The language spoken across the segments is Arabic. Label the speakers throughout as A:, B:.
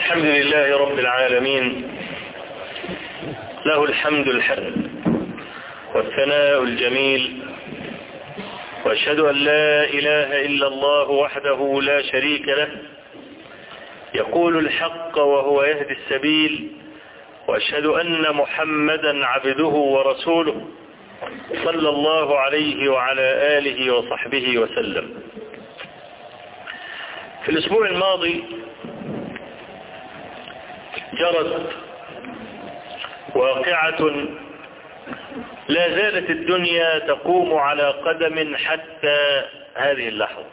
A: الحمد لله رب العالمين، له الحمد الحسن والثناء الجميل، وأشهد أن لا إله إلا الله وحده لا شريك له، يقول الحق وهو يهدي السبيل، وأشهد أن محمدا عبده ورسوله صلى الله عليه وعلى آله وصحبه وسلم. في الأسبوع الماضي جرت واقعة لا زالت الدنيا تقوم على قدم حتى هذه اللحظة.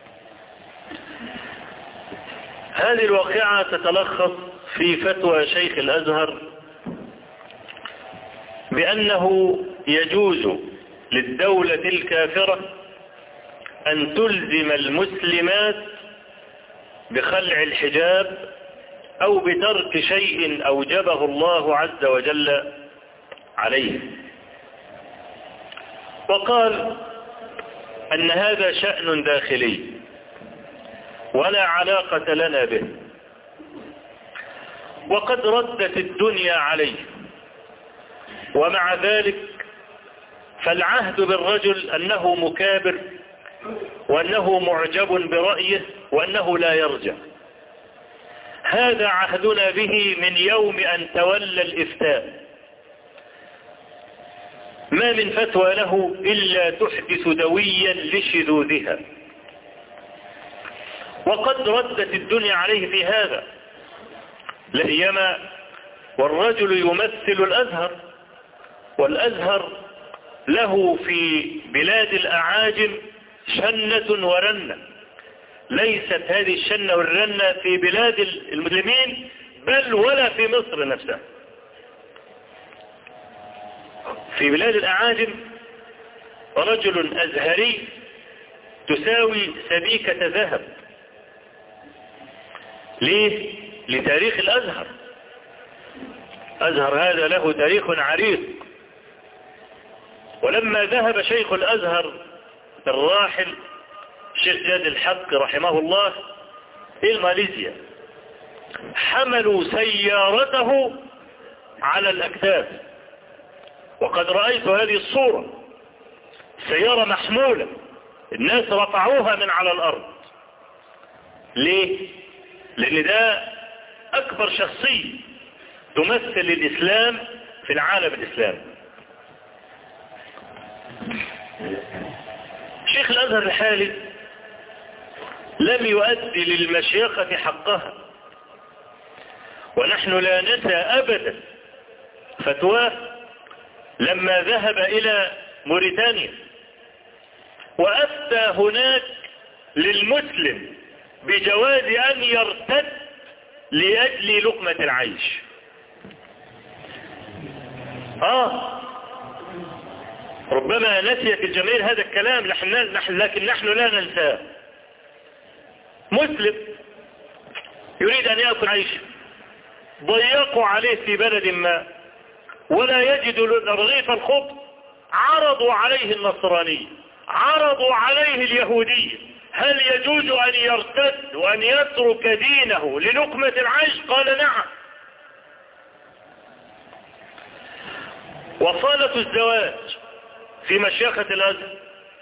A: هذه الواقعة تتلخص في فتوى شيخ الأزهر بأنه يجوز للدولة الكافرة أن تلزم المسلمات بخلع الحجاب أو بترك شيء أوجبه الله عز وجل عليه، وقال أن هذا شأن داخلي ولا علاقة لنا به، وقد ردت الدنيا عليه، ومع ذلك فالعهد بالرجل أنه مكابر وأنه معجب برأيه وأنه لا يرجع. هذا عهدنا به من يوم أن تولى الإفتاء، ما من فتوى له إلا تحدث دويا لشذوذها، وقد ردت الدنيا عليه في هذا، لسيما والرجل يمثل الأزهر، والأزهر له في بلاد الأعاجم شنة ورنة، ليست هذه الشنة والرنة في بلاد المسلمين بل ولا في مصر نفسها. في بلاد الأعاجم رجل أزهري تساوي سبيكة ذهب. ليه؟ لتاريخ الأزهر. أزهر هذا له تاريخ عريق، ولما ذهب شيخ الأزهر الراحل الشيخ جاد الحق رحمه الله إلى ماليزيا، حملوا سيارته على الأكتاف، وقد رأيت هذه الصورة، سيارة محمولة، الناس رفعوها من على الأرض. ليه؟ لأن ده أكبر شخصية تمثل الإسلام في العالم الإسلامي. شيخ الأزهر الحالي لم يؤدي للمشيخة حقها، ونحن لا ننسى أبدا فتواه لما ذهب إلى موريتانيا وأفتى هناك للمسلم بجواز أن يرتد لأجل لقمة العيش. ربما نسيت الجماهير هذا الكلام، لكن نحن لا ننساه. مسلم يريد أن يأكل عيشه، ضيقوا عليه في بلد ما ولا يجد رغيف الخبز، عرضوا عليه النصرانية، عرضوا عليه اليهودية، هل يجوز أن يرتد وأن يترك دينه للقمة العيش؟ قال نعم. وصالة الزواج في مشيخة الأزهر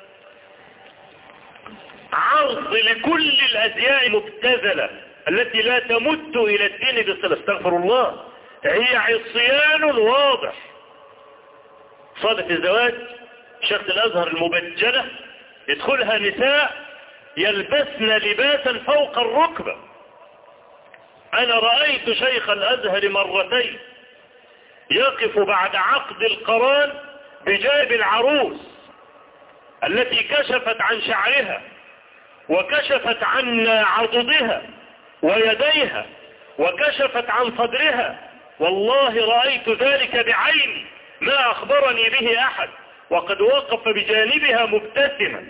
A: عرض لكل الأديان مبتذلة التي لا تمت إلى الدين بصلة، استغفر الله، هي عصيان واضح. صالة الزواج مشيخة الأزهر المبجلة يدخلها نساء يلبسن لباسا فوق الركبة. أنا رأيت شيخ الأزهر مرتين يقف بعد عقد القران بجانب العروس التي كشفت عن شعرها وكشفت عن عضدها ويديها وكشفت عن صدرها، والله رأيت ذلك بعيني ما أخبرني به أحد، وقد وقف بجانبها مبتسما.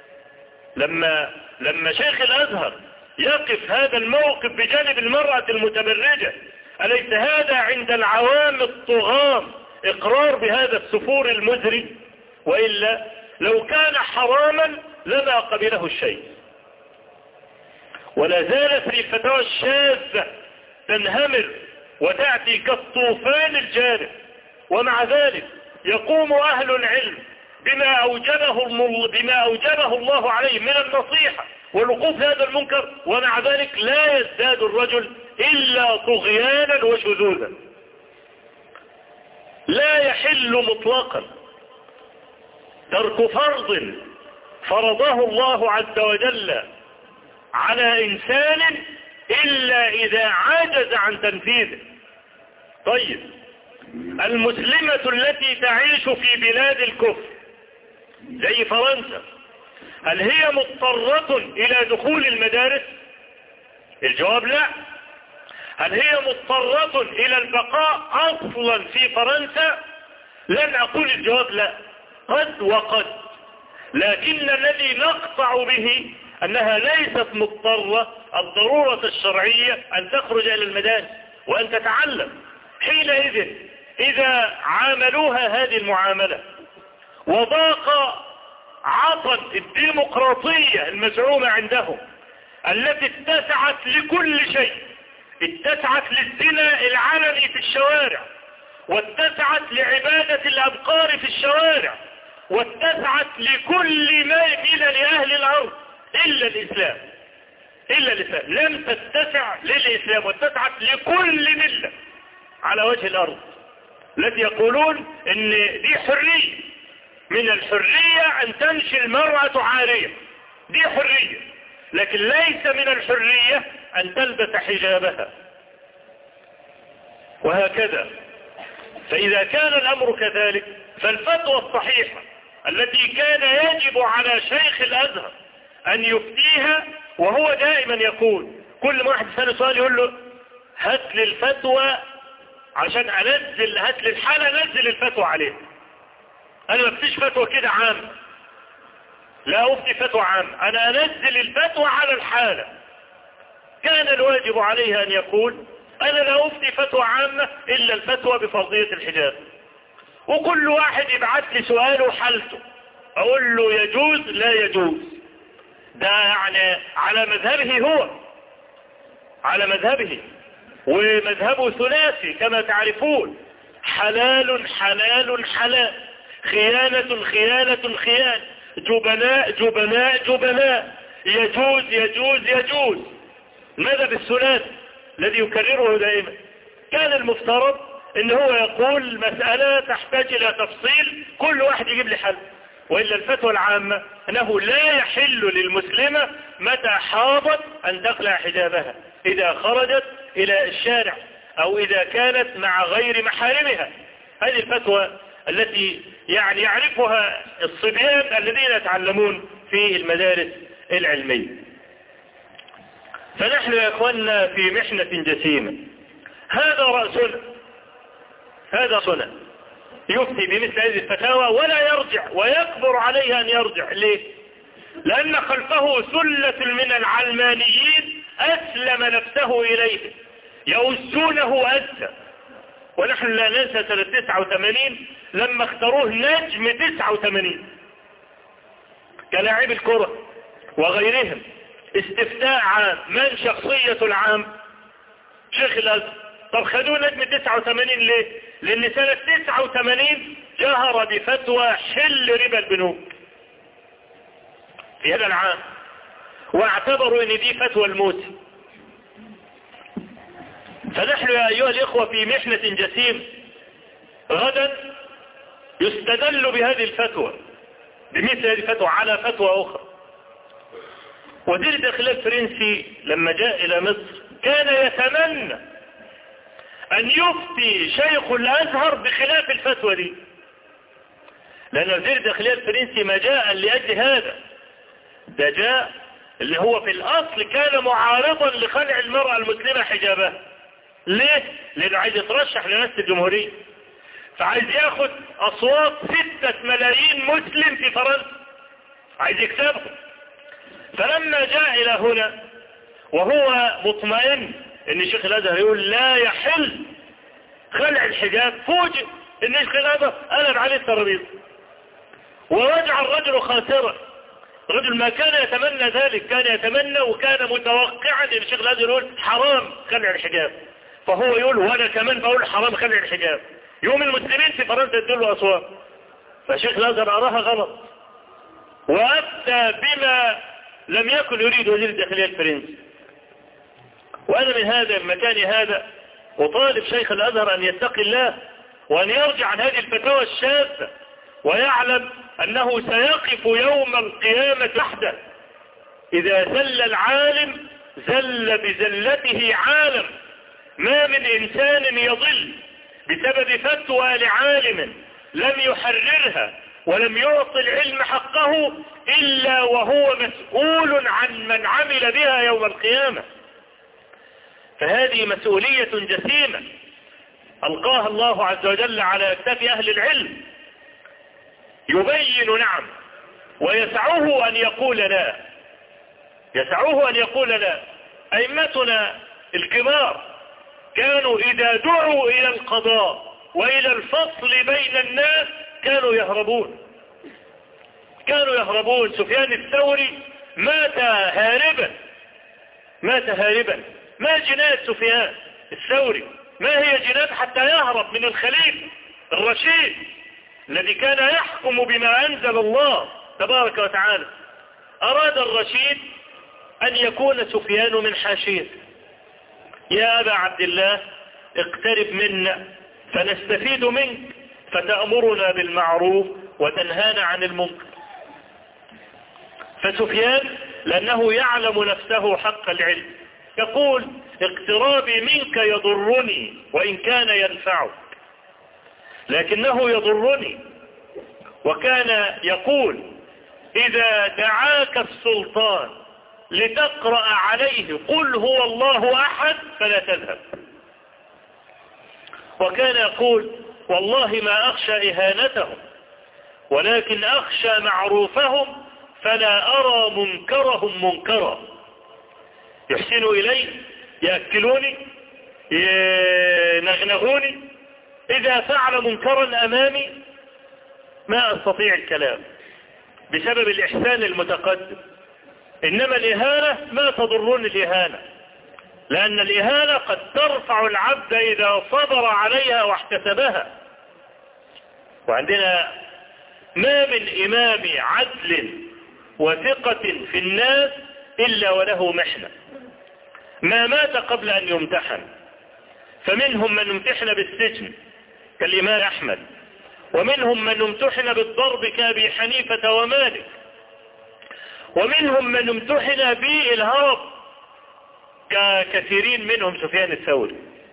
A: لما شيخ الأزهر يقف هذا الموقف بجانب المرأة المتبرجة، أليس هذا عند العوام الطغام إقرار بهذا السفور المزري؟ وإلا لو كان حراما لما قبله الشيء. ولا زالت في الفتاوى الشاذة تنهمر وتأتي كالطوفان الجارف. ومع ذلك يقوم أهل العلم بما أوجبه الله عليه من النصيحة والوقوف هذا المنكر، ومع ذلك لا يزداد الرجل إلا طغيانا وشذوذا. لا يحل مطلقا ترك فرض فرضه الله عز وجل على إنسان إلا إذا عجز عن تنفيذه. طيب، المسلمة التي تعيش في بلاد الكفر زي فرنسا، هل هي مضطرة إلى دخول المدارس؟ الجواب لا. هل هي مضطرة إلى البقاء أصلا في فرنسا؟ لن أقول الجواب لا، قد وقد، لكن الذي نقطع به أنها ليست مضطرة الضرورة الشرعية أن تخرج إلى المدارس وأن تتعلم. حينئذ إذا عاملوها هذه المعاملة وضاق عطا الديمقراطية المزعومة عندهم التي اتسعت لكل شيء، اتسعت للزنا العلني في الشوارع، واتسعت لعبادة الأبقار في الشوارع، واتسعت لكل ما يميل لأهل الأرض إلا الإسلام. لم تتسع للإسلام، واتسعت لكل ملة على وجه الأرض التي يقولون إن دي حرية. من الحرية أن تمشي المرأة عارية، دي حرية، لكن ليس من الحرية أن تلبس حجابها، وهكذا. فإذا كان الأمر كذلك فالفتوى الصحيحة التي كان يجب على شيخ الأزهر أن يفتيها، وهو دائما يقول كل ما واحد يسأله سؤال يقول له هات لي الفتوى عشان أنزل، هات لي الحالة نزل الفتوى عليه. أنا ما افتيش فتوى كده عام، لا أفتي فتوى عام، أنا أنزل الفتوى على الحالة. كان الواجب عليه أن يقول أنا لا أفتي فتوى عامة إلا الفتوى بفرضية الحجاب، وكل واحد يبعث لي سؤاله وحالته أقول له يجوز لا يجوز. ده يعني على مذهبه، هو على مذهبه، ومذهبه ثلاثي كما تعرفون: حلال حلال حلال، خيانة خيانة خيانة، جبناء جبناء جبناء، يجوز يجوز يجوز. المذهب الثلاثي الذي يكرره دائما. كان المفترض ان هو يقول المسألة تحتاج الى تفصيل، كل واحد يجيب لي حل. وإلا الفتوى العامة أنه لا يحل للمسلمة متى حاضت أن تقلع حجابها إذا خرجت إلى الشارع أو إذا كانت مع غير محارمها. هذه الفتوى التي يعني يعرفها الصبيان الذين يتعلمون في المدارس العلمية. فنحن يا أخواننا في محنة جسيمة. هذا رأسنا، هذا رأسنا يفتي بمثل هذه الفتاوى ولا يرجع، ويكبر عليه أن يرجع. ليه؟ لأن خلفه ثلة من العلمانيين أسلم نفسه إليه، يؤسونه أسا. ونحن لا ننسى سنة 89 لما اختاروه نجم 89 كلاعب الكرة وغيرهم. استفتاء عام، من شخصية العام؟ شيخ الأزهر. طب خدوه نجم 89 ليه؟ لأن سنة 89 جهر بفتوى حل ربا البنوك في هذا العام، واعتبروا ان دي فتوى الموت. فنحن يا أيها الإخوة في محنة جسيم. غدا يستدل بهذه الفتوى، بمثل هذه الفتوى على فتوى أخرى. وزير الداخلية الفرنسي لما جاء إلى مصر كان يتمنى أن يفتي شيخ الأزهر بخلاف الفتوى دي، لأن وزير الداخلية الفرنسي ما جاء لأجل هذا، ده جاء اللي هو في الأصل كان معارضا لخلع المرأة المسلمة حجابها. ليه؟ لأنه عايز يترشح لرئاسة الجمهورية، فعايز ياخد أصوات 6 ملايين مسلم في فرنسا، عايز يكسبهم. فلما جاء إلى هنا وهو مطمئن ان شيخ الازهر يقول لا يحل خلع الحجاب، فوجئ ان شيخ الازهر قلب عليه الترابيزه ورجع الرجل خاسرا. الرجل ما كان يتمنى ذلك، كان يتمنى وكان متوقعا ان شيخ الازهر يقول حرام خلع الحجاب، فهو يقول وانا كمان بقول حرام خلع الحجاب. يوم المسلمين في فرنسا يدلوا أسواق، فشيخ الأزهر أراها غلط وأفتى بما لم يكن يريد وزير الداخلية الفرنسي. وأنا من هذا المكان هذا أطالب شيخ الأزهر أن يتقي الله وأن يرجع عن هذه الفتاوى الشاذة، ويعلم أنه سيقف يوم القيامة وحده. إذا زل العالم زل بزلته عالم. ما من إنسان يضل بسبب فتوى لعالم لم يحررها ولم يعطي العلم حقه إلا وهو مسؤول عن من عمل بها يوم القيامة. فهذه مسؤولية جسيمة ألقاها الله عز وجل على أكتاف أهل العلم، يبين نعم ويسعه أن يقول لا، يسعه أن يقول لا. أئمتنا الكبار كانوا إذا دعوا إلى القضاء وإلى الفصل بين الناس كانوا يهربون، كانوا يهربون. سفيان الثوري مات هاربا، مات هاربا. ما جنات سفيان الثوري؟ ما هي جنات حتى يهرب من الخليفة الرشيد الذي كان يحكم بما أنزل الله تبارك وتعالى؟ أراد الرشيد أن يكون سفيان من حاشية. يا أبا عبد الله اقترب منا فنستفيد منك، فتأمرنا بالمعروف وتنهانا عن المنكر. فسفيان لأنه يعلم نفسه حق العلم يقول اقترابي منك يضرني وإن كان ينفعك، لكنه يضرني. وكان يقول إذا دعاك السلطان لتقرأ عليه قل هو الله أحد فلا تذهب. وكان يقول والله ما أخشى إهانتهم ولكن أخشى معروفهم فلا أرى منكرهم منكرا. يحسن إلي، يأكلوني، ينغنغوني، إذا فعل منكرا أمامي ما أستطيع الكلام بسبب الإحسان المتقدم. إنما الإهانة ما تضرني الإهانة، لأن الإهانة قد ترفع العبد إذا صبر عليها واحتسبها. وعندنا ما من إمام عدل وثقة في الناس إلا وله محنة، ما مات قبل أن يمتحن. فمنهم من امتحن بالسجن كالإمام أحمد، ومنهم من امتحن بالضرب كأبي حنيفة ومالك، ومنهم من امتحن بالهرب ككثيرين منهم سفيان الثوري.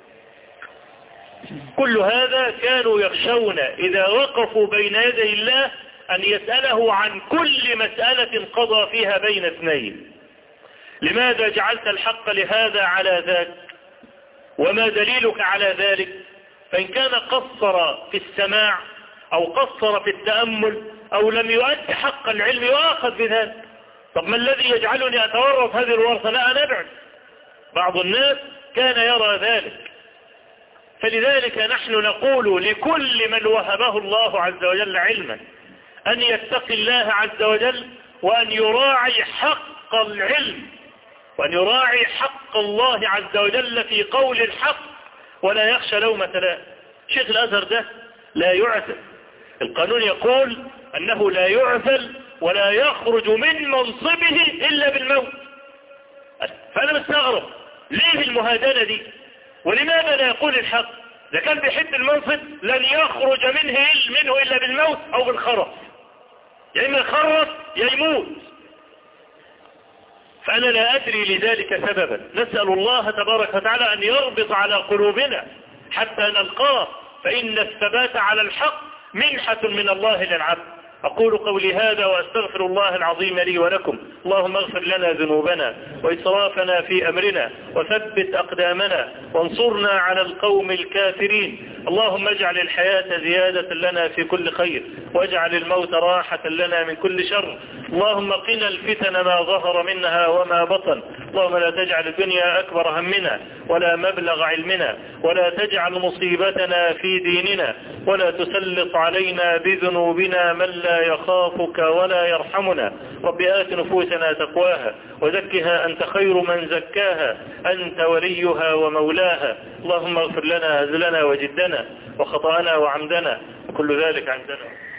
A: كل هذا كانوا يخشون إذا وقفوا بين يدي الله أن يسأله عن كل مسألة قضى فيها بين اثنين. لماذا جعلت الحق لهذا على ذاك؟ وما دليلك على ذلك؟ فإن كان قصر في السماع أو قصر في التأمل أو لم يؤد حق العلم يؤاخذ بذلك. طب ما الذي يجعلني أتورط هذه الورثة؟ لا أنا أبعد. بعض الناس كان يرى ذلك. فلذلك نحن نقول لكل من وهبه الله عز وجل علما أن يتقي الله عز وجل وأن يراعي حق العلم وأن يراعي حق الله عز وجل في قول الحق ولا يخشى لومة لائم. شيخ الأزهر ده لا يعزل، القانون يقول أنه لا يعزل ولا يخرج من منصبه إلا بالموت. فأنا مستغرب ليه المهادنة دي؟ ولماذا لا يقول الحق؟ إذا كان بيحب المنصب لن يخرج منه إلا بالموت أو بالخرف، يا إما يخرف يا يموت. فأنا لا أدري لذلك سببا. نسأل الله تبارك وتعالى أن يربط على قلوبنا حتى نلقاه، فإن الثبات على الحق منحة من الله للعبد. أقول قولي هذا وأستغفر الله العظيم لي ولكم. اللهم اغفر لنا ذنوبنا وإسرافنا في أمرنا وثبت أقدامنا وانصرنا على القوم الكافرين. اللهم اجعل الحياة زيادة لنا في كل خير واجعل الموت راحة لنا من كل شر. اللهم قنا الفتن ما ظهر منها وما بطن. اللهم لا تجعل الدنيا أكبر همنا ولا مبلغ علمنا ولا تجعل مصيبتنا في ديننا ولا تسلط علينا بذنوبنا من لا لا يخافك ولا يرحمنا. رب آت نفوسنا تقواها وزكها أنت خير من زكاها، أنت وليها ومولاها. اللهم اغفر لنا هزلنا وجدنا وخطأنا وعمدنا وكل ذلك عندنا.